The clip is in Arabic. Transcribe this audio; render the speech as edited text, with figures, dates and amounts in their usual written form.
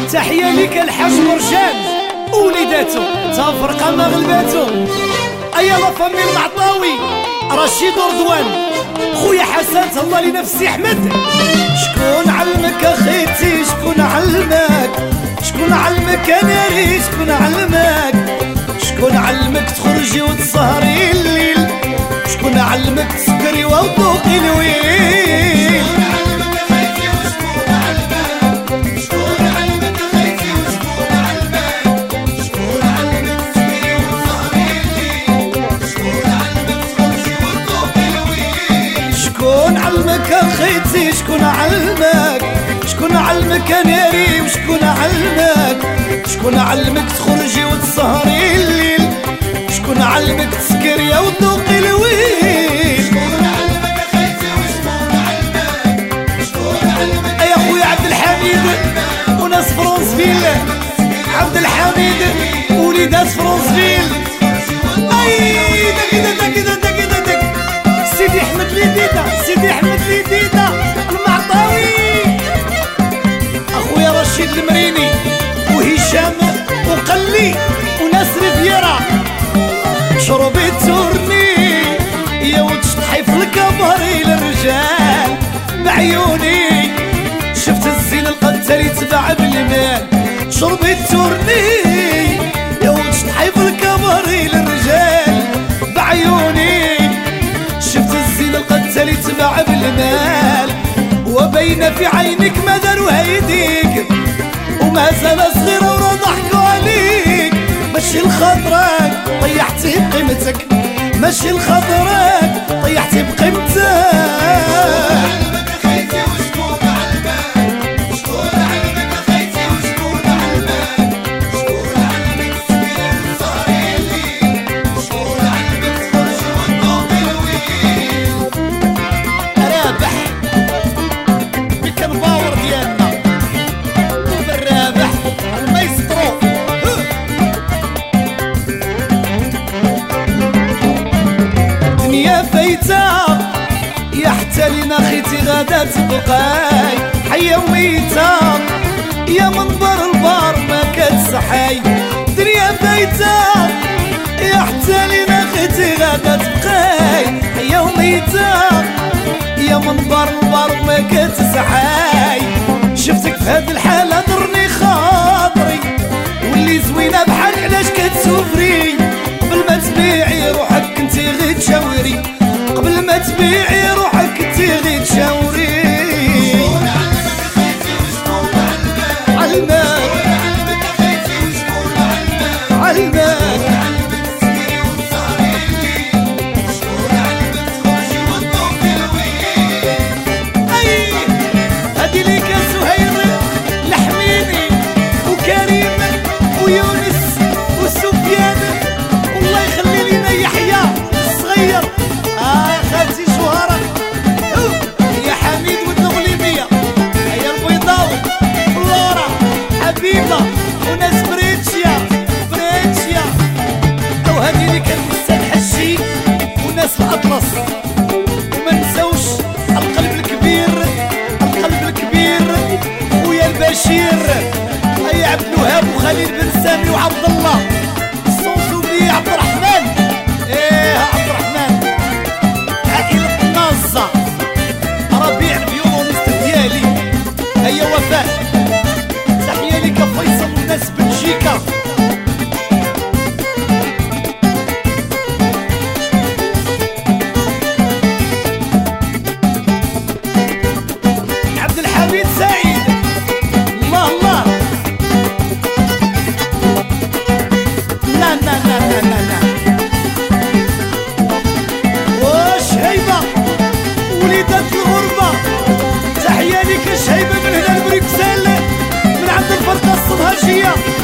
تحية ليك الحاج مرجان وليداتو تفرقة ما غلباتو. ايا لا فامي المعطاوي رشيد ورضوان خويا حسن الله لنفسي احمد. شكون علمك اخيتي شكون علمك شكون علمك اناري شكون علمك شكون علمك تخرجي وتسهري الليل شكون علمك تسكري وتذوقي الويل شكون علمك اخيتي شكون علمك شكون علمك اناري وشكون علمك شكون علمك تخرجي وتسهري الليل شكون علمك تسكري وتذوقي الويل شكون علمك اخيتي وشكون علمك شكون علمك يا خويا عبد الحميد وناس فرونسفيل عبد الحميد وليدات فرونسفيل اي دك سيدي احمد ليديدا سيدي احمد ليديدا المعطاوي اخويا رشيد المريني وهشام وقلي وناس ريفيرا شربي تورني يا وتشطحي في الكباري للرجال بعيوني شفت الزين القتال يتباع بالمال شربي تورني يا وتشطحي في الكباري للرجال بعيوني شفت الزين القتال يتباع بالمال وبين في عينك ما داروا هيديك وما زال صغيرة ورا ضحكوا عليك ماشي لخاطرك طيحتي بقيمتك ماشي لخاطرك طيحتي بقيمتك يا حتى لينا خيتي غادا تبقاي حيا وميتة يا منبر البار ما كتسحاي دنيا بايتة يا حتى لينا خيتي غادا تبقاي حيا وميتة يا منبر البار ما كتسحاي شفتك في هاد الحالة ضرني خاطري واللي زوينة بحال علاش كتسوفري قبل ما تبيعي روحك كنتي غير تشاوري قبل ما تبيعي روحك انتي غير تشاوري شكون علمك اخيتي وشكون علمك علمك اخيتي وشكون علمك علمك تسكري وتسهري الليل شكون علمك تخرجي وتذوقي الويل اي هادي ليك زهير الحميني وكريم ويونس وسفيان والله يخلي لينا يحيى الصغير خالتي شهرة يا حميد والنغليبية هيا البيضاوي فلورا حبيبة وناس فريتشيا وهذه اللي كان مستان حشي وناس الأطلس وما نساوش القلب الكبير خويا البشير هيا عبد الوهاب وخليل بن سامي وعبد الله الصوصوبي عبد الرحمن عبد الرحمن ربيع الفيولونيست ديالي هيا وفاء تحية ليك فيصل وناس بلجيكا عبد الحميد سعيد الله لا واش هيبة وليدات الغربة تحية ليك الشهيبة من هنا لبريكسل من عند الفرقة الصنهاجية